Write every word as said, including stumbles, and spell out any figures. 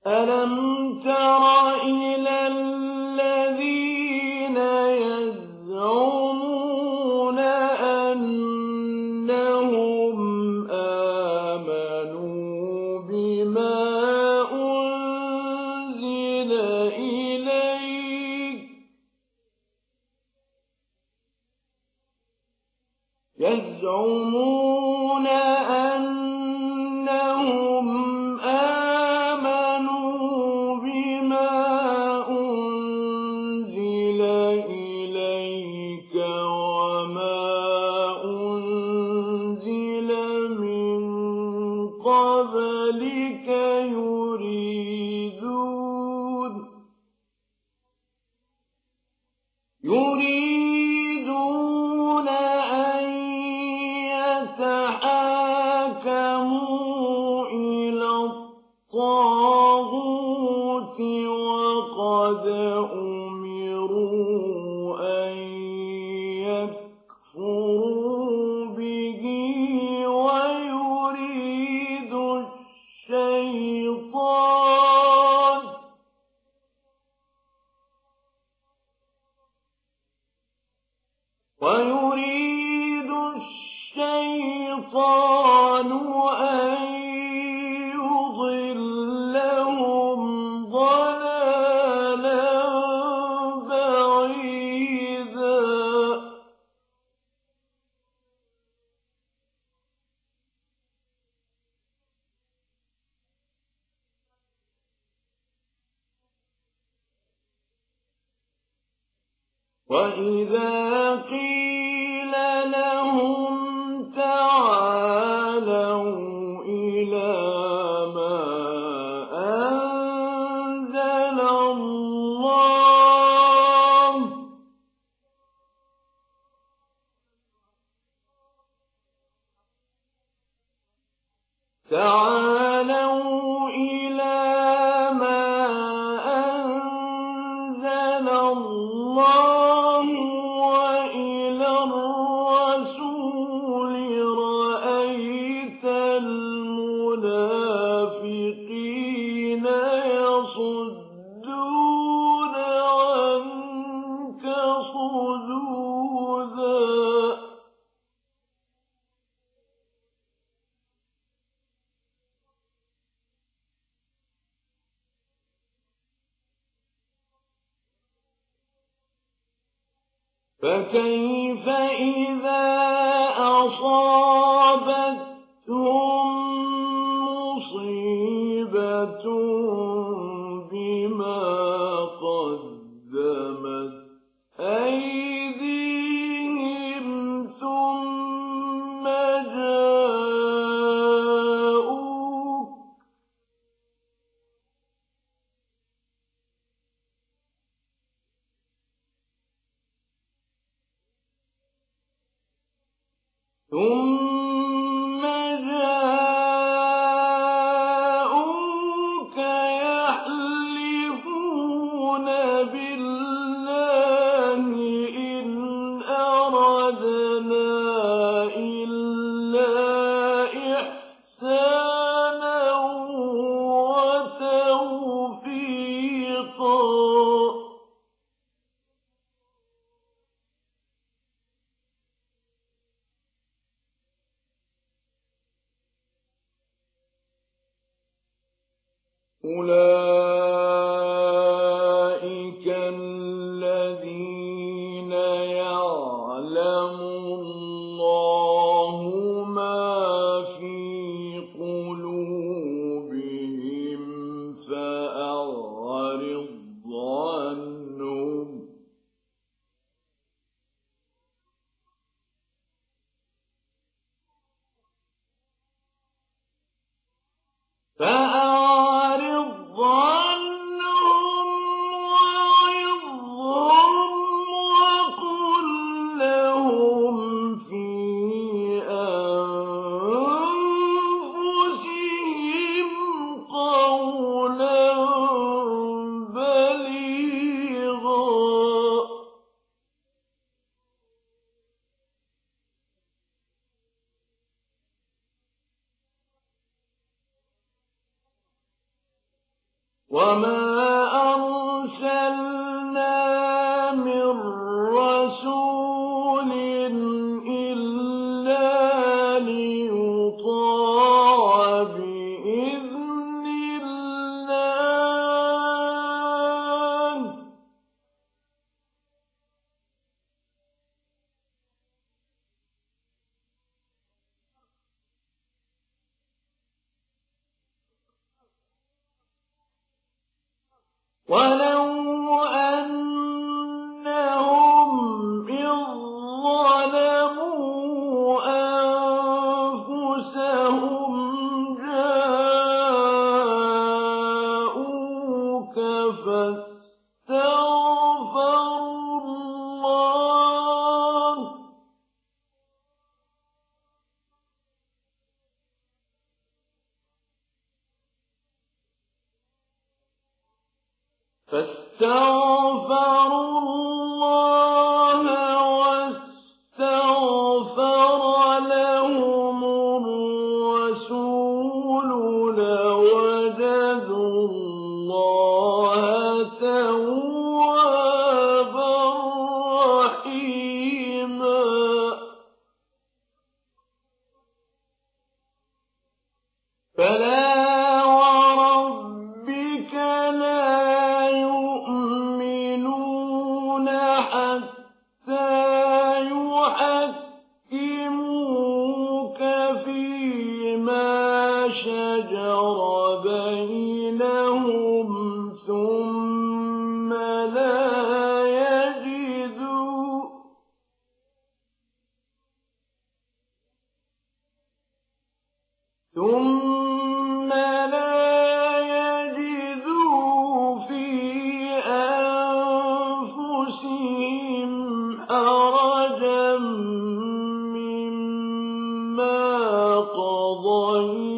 ألم تر إلى الذين يزعمون أنهم آمنوا بما أنزل إليك يزعمون أنهم آمنوا بما أنزل إليك وما أنزل من قبلك يريدون يريدون أن يتحاكموا إلى الطاغوت وقد أمروا أن يكفروا به ويريد الشيطان ويريد الشيطان أن يضلهم ضلالا بعيدا وإذا قيل لهم تعالوا إلى ما أنزل الله تعالوا إلى ما أنزل الله وإلى الرسول رأيت المنافقين يصدون عنك صدودا فكيف إذا أصابتهم مصيبة بما قدمت أيديهم ثم جاءوك ثم جاءوك يحلفون بالله إن أردنا إلا إحسانا وتوفيقا أولئك الذين يعلم الله ما في قلوبهم فأعرض عنهم فأعرض عنهم وعظهم وقل لهم في أنفسهم قولا بليغا وما أرسلنا من رسول إلا ليطاع بإذن الله ولو أنهم إذ ظلموا أنفسهم جاءوك فاستغفروا الله فاستغفروا الله واستغفر لهم الرسول لوجدوا الله توابا رحيما فلا وربك لا يؤمنون حتى يحكموك فيما شجر بينهم ثم لا يجدوا ثم لا يجدوا في أنفسهم حرجا مما قضيت